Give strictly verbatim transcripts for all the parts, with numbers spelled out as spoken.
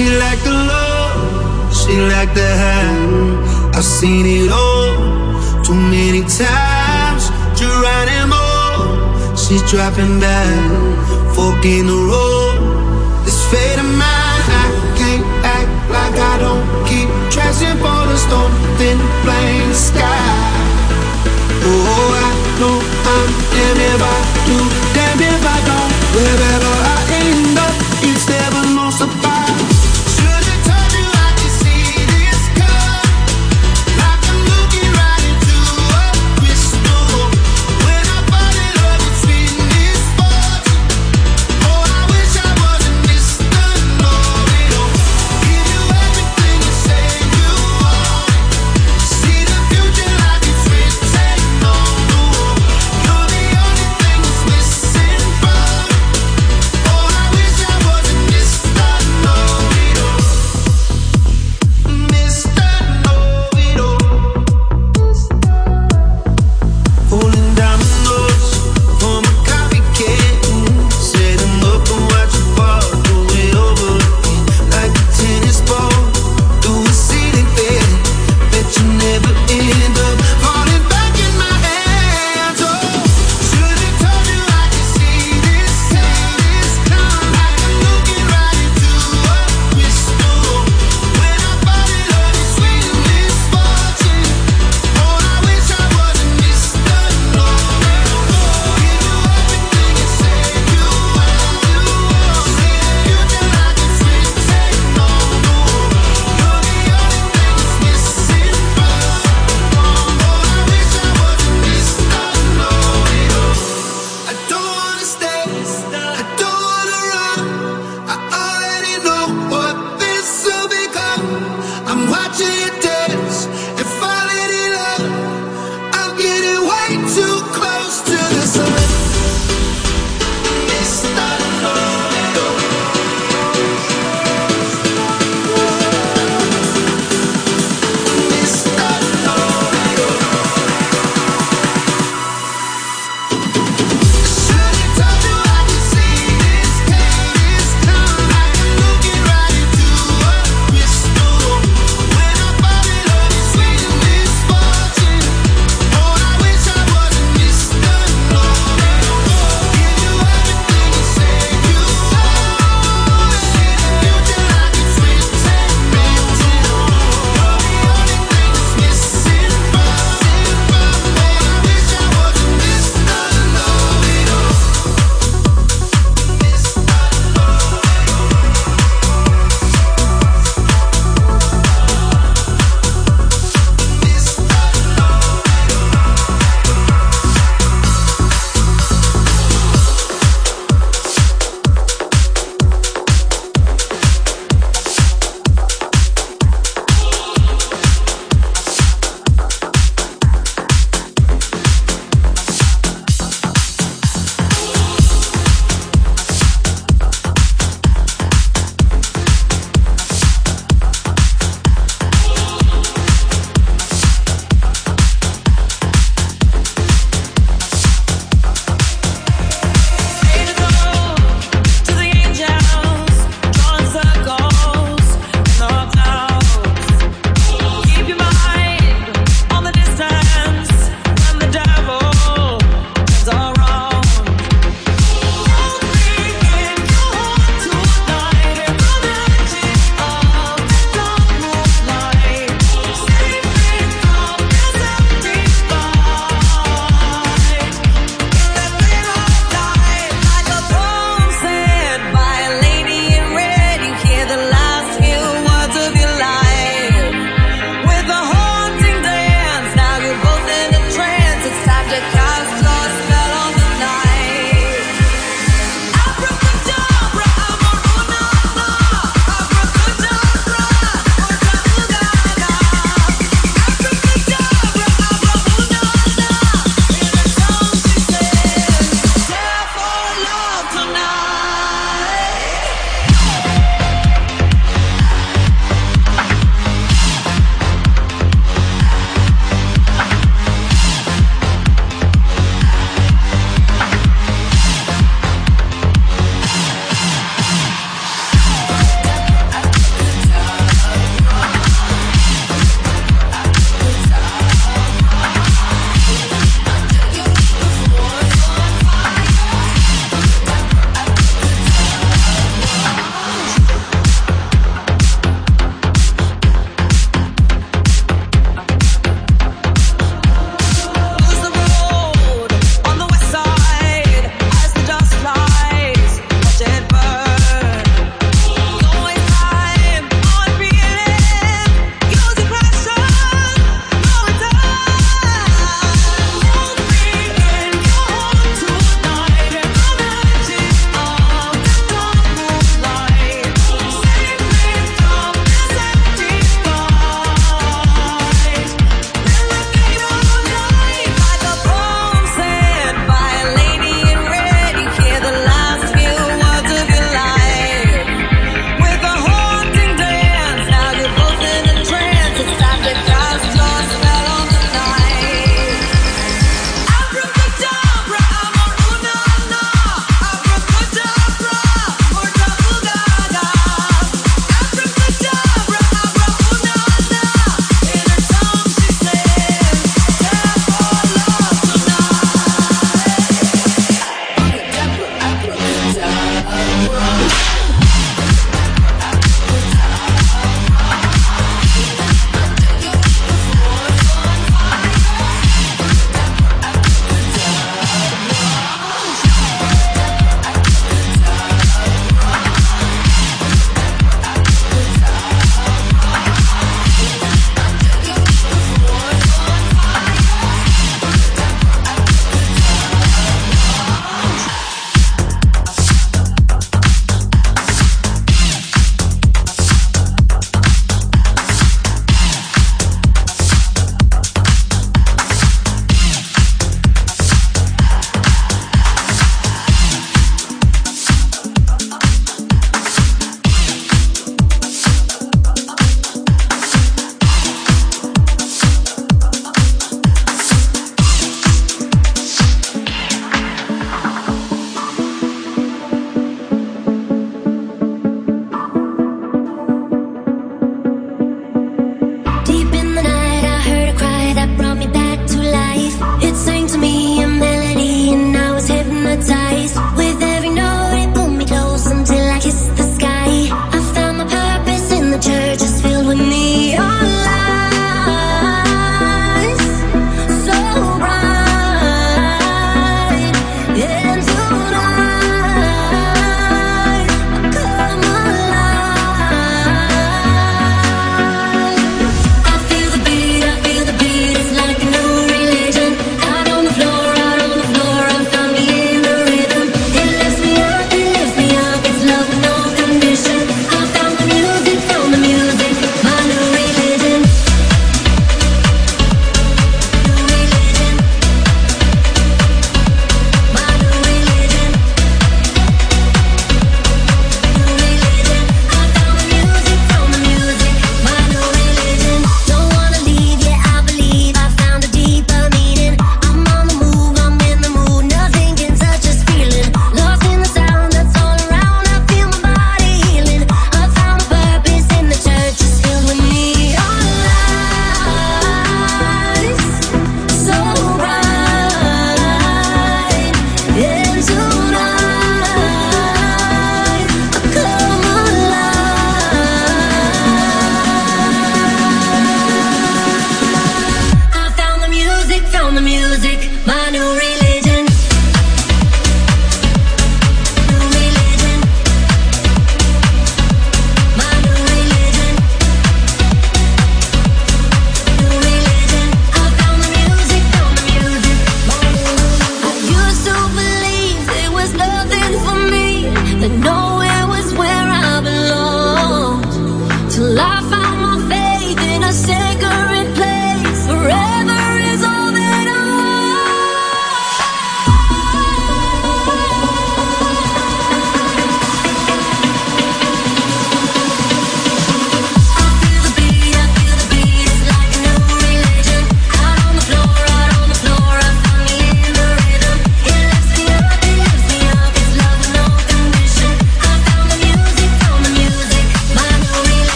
She like the love, she like the hand. I've seen it all too many times. Trying more, she's dropping back, fork in the road. This fate of mine, I can't act like I don't keep trashing for the storm, then blame the sky. Oh, I know I'm damned if I do, damned if I don't. Wherever I end up, it's never no surprise. Should've told you I could see this coming, like I'm looking right into a crystal. When I fall in love, it's sweet misfortune. Oh, I wish I wasn't Mister Know-it-all. Give you everything you say you want. See the future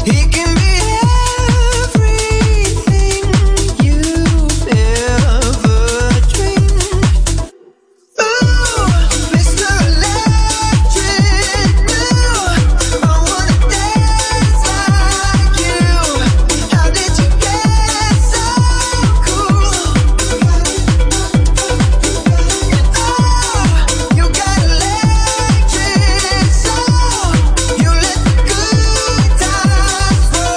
Time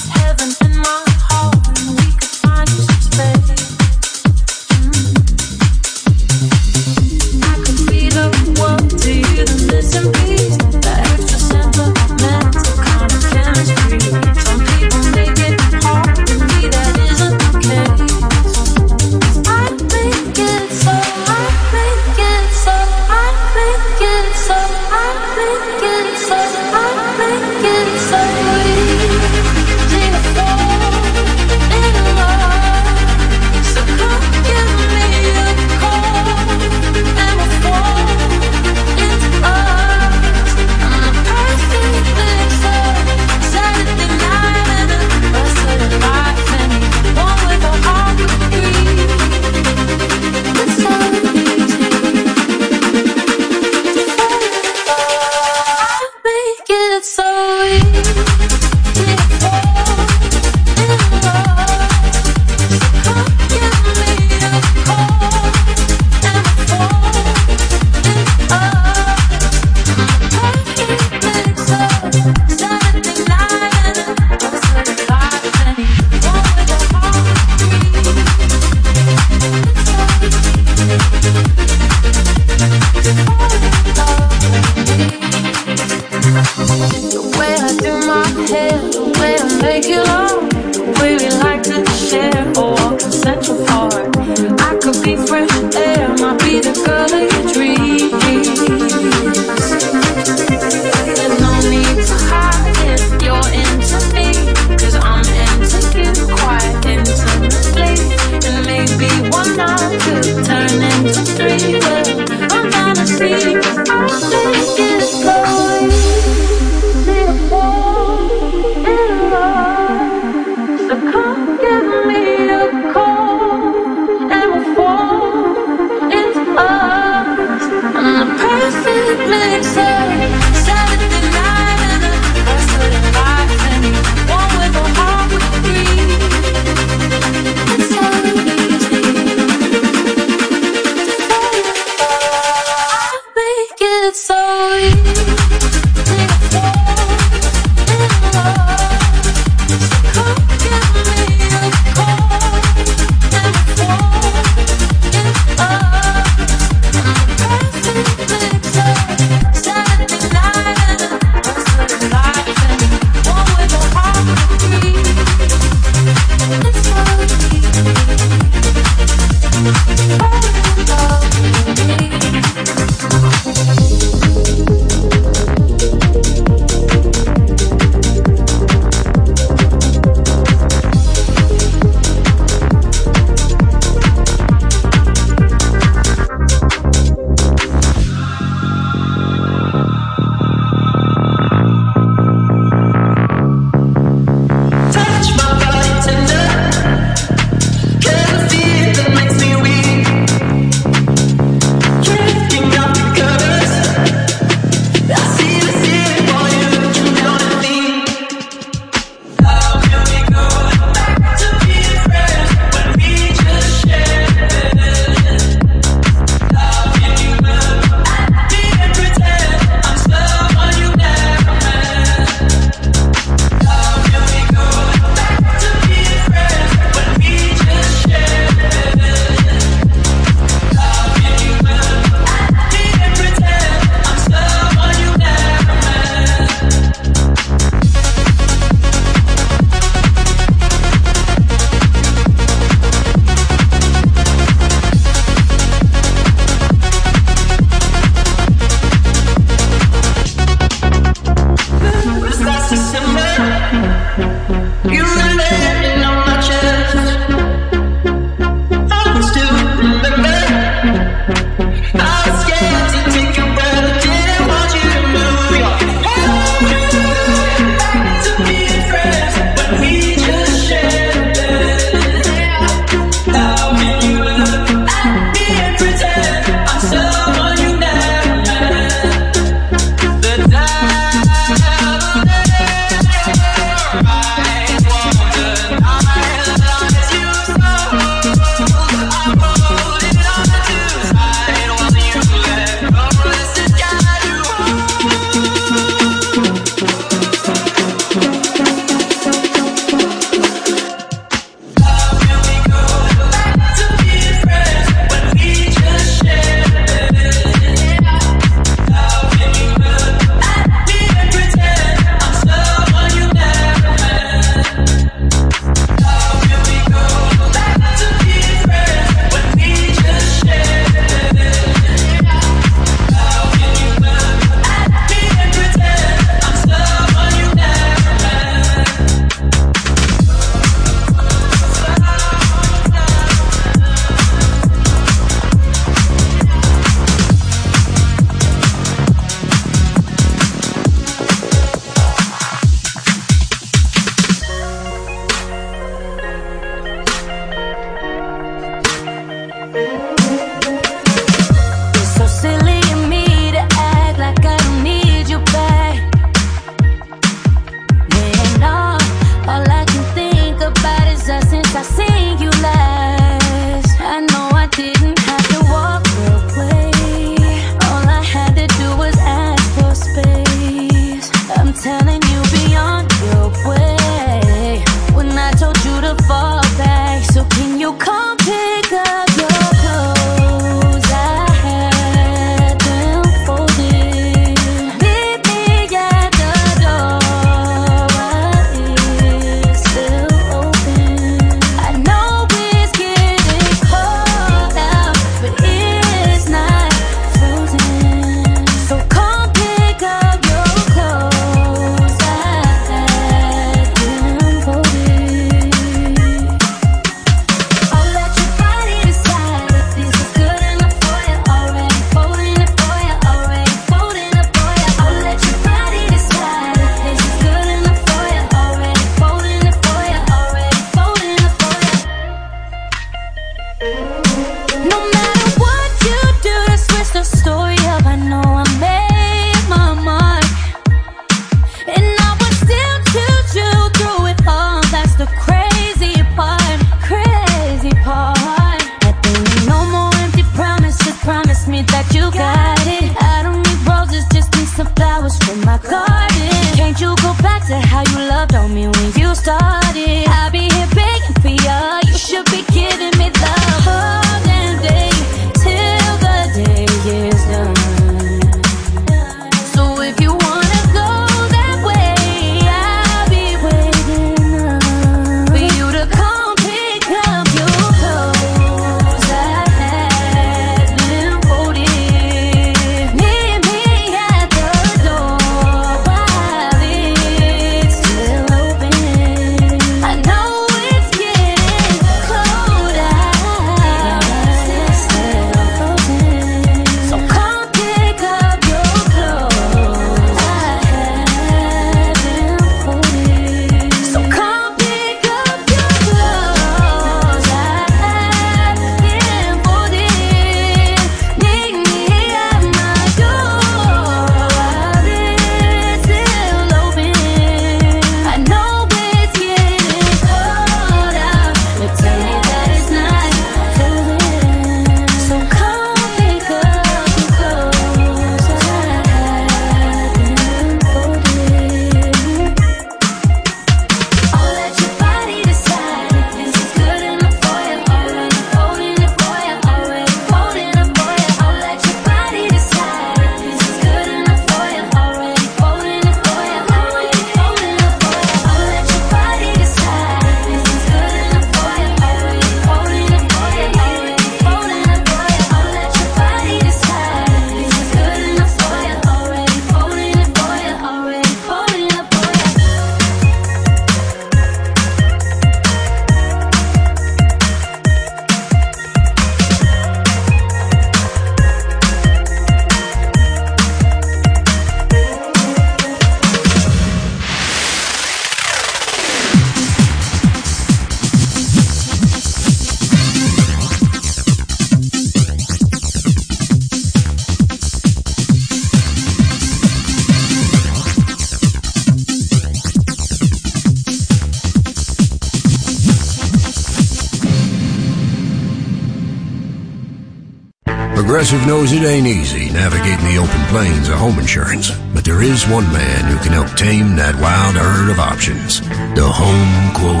Progressive knows it ain't easy navigating the open plains of home insurance, but there is one man who can help tame that wild herd of options. The Home Quote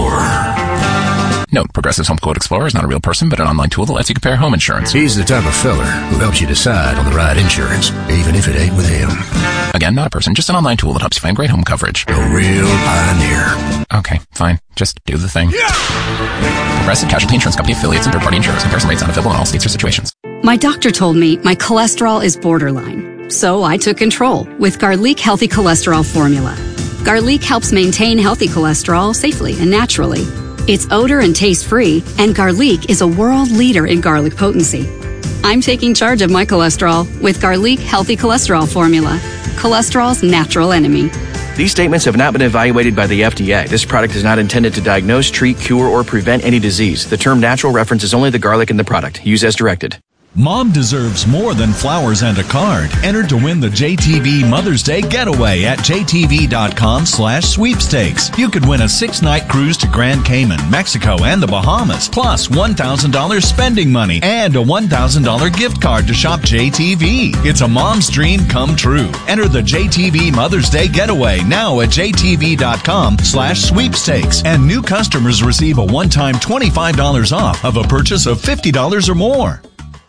Explorer. Note, Progressive's Home Quote Explorer is not a real person, but an online tool that lets you compare home insurance. He's the type of feller who helps you decide on the right insurance, even if it ain't with him. Again, not a person, just an online tool that helps you find great home coverage. A real pioneer. Okay, fine. Just do the thing. Yeah! Progressive Casualty Insurance Company affiliates and third-party insurers. Comparison rates not available in all states or situations. My doctor told me my cholesterol is borderline, so I took control with Garlic Healthy Cholesterol Formula. Garlic helps maintain healthy cholesterol safely and naturally. It's odor and taste-free, and Garlic is a world leader in garlic potency. I'm taking charge of my cholesterol with Garlic Healthy Cholesterol Formula, cholesterol's natural enemy. These statements have not been evaluated by the F D A. This product is not intended to diagnose, treat, cure, or prevent any disease. The term natural references only the garlic in the product. Use as directed. Mom deserves more than flowers and a card. Enter to win the J T V Mother's Day Getaway at J T V dot com slash sweepstakes. You could win a six-night cruise to Grand Cayman, Mexico, and the Bahamas, plus one thousand dollars spending money and a one thousand dollars gift card to shop J T V. It's a mom's dream come true. Enter the J T V Mother's Day Getaway now at J T V dot com slash sweepstakes. And new customers receive a one-time twenty-five dollars off of a purchase of fifty dollars or more.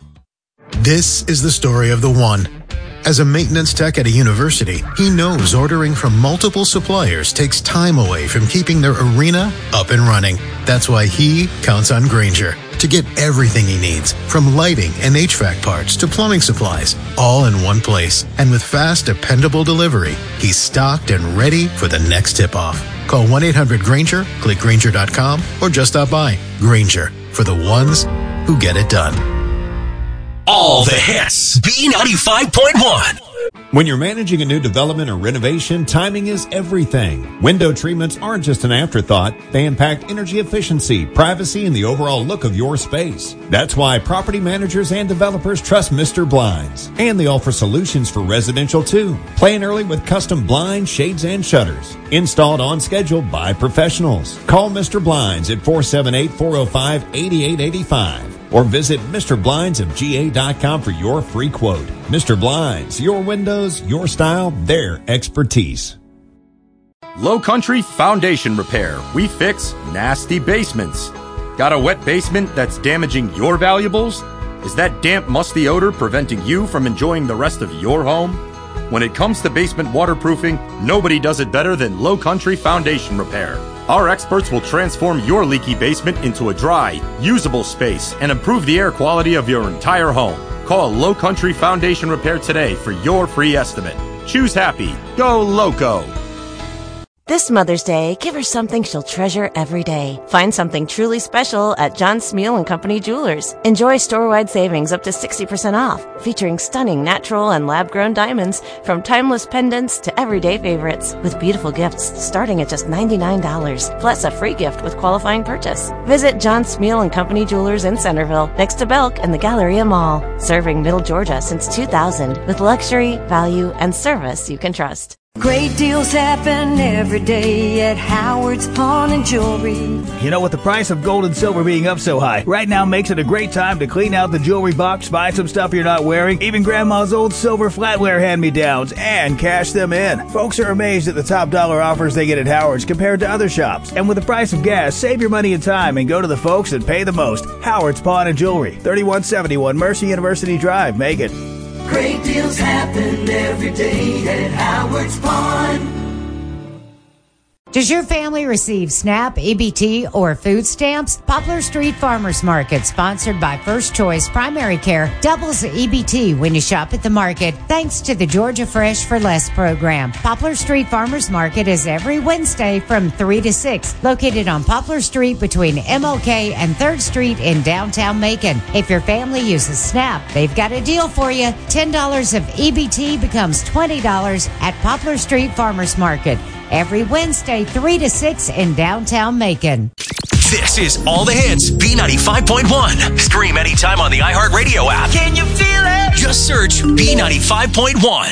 This is the story of the one. As a maintenance tech at a university, he knows ordering from multiple suppliers takes time away from keeping their arena up and running. That's why he counts on Grainger to get everything he needs, from lighting and H V A C parts to plumbing supplies, all in one place. And with fast, dependable delivery, he's stocked and ready for the next tip-off. Call one eight hundred Grainger, click Grainger dot com, or just stop by. Grainger, for the ones who get it done. All the hits. B ninety-five point one. When you're managing a new development or renovation, timing is everything. Window treatments aren't just an afterthought. They impact energy efficiency, privacy, and the overall look of your space. That's why property managers and developers trust Mister Blinds. And they offer solutions for residential too. Plan early with custom blinds, shades, and shutters. Installed on schedule by professionals. Call Mister Blinds at four seven eight, four oh five, eight eight eight five. Or visit Mister Blinds of G A dot com for your free quote. Mister Blinds, your windows, your style, their expertise. Low Country Foundation Repair. We fix nasty basements. Got a wet basement that's damaging your valuables? Is that damp, musty odor preventing you from enjoying the rest of your home? When it comes to basement waterproofing, nobody does it better than Low Country Foundation Repair. Our experts will transform your leaky basement into a dry, usable space and improve the air quality of your entire home. Call Low Country Foundation Repair today for your free estimate. Choose happy. Go Loco. This Mother's Day, give her something she'll treasure every day. Find something truly special at John Smeal and Company Jewelers. Enjoy store-wide savings up to sixty percent off, featuring stunning natural and lab-grown diamonds from timeless pendants to everyday favorites, with beautiful gifts starting at just ninety-nine dollars, plus a free gift with qualifying purchase. Visit John Smeal and Company Jewelers in Centerville, next to Belk and the Galleria Mall, serving Middle Georgia since two thousand, with luxury, value, and service you can trust. Great deals happen every day at Howard's Pawn and Jewelry. You know, with the price of gold and silver being up so high, right now makes it a great time to clean out the jewelry box, buy some stuff you're not wearing, even Grandma's old silver flatware hand-me-downs, and cash them in. Folks are amazed at the top dollar offers they get at Howard's compared to other shops. And with the price of gas, save your money and time and go to the folks that pay the most. Howard's Pawn and Jewelry, thirty-one seventy-one Mercy University Drive, Macon. Great deals happen every day at Howard's Pawn. Does your family receive SNAP, E B T, or food stamps? Poplar Street Farmers Market, sponsored by First Choice Primary Care, doubles E B T when you shop at the market, thanks to the Georgia Fresh for Less program. Poplar Street Farmers Market is every Wednesday from three to six, located on Poplar Street between M L K and third Street in downtown Macon. If your family uses SNAP, they've got a deal for you. ten dollars of E B T becomes twenty dollars at Poplar Street Farmers Market. Every Wednesday, three to six in downtown Macon. This is All the Hits, B ninety-five point one. Stream anytime on the iHeartRadio app. Can you feel it? Just search B ninety-five point one.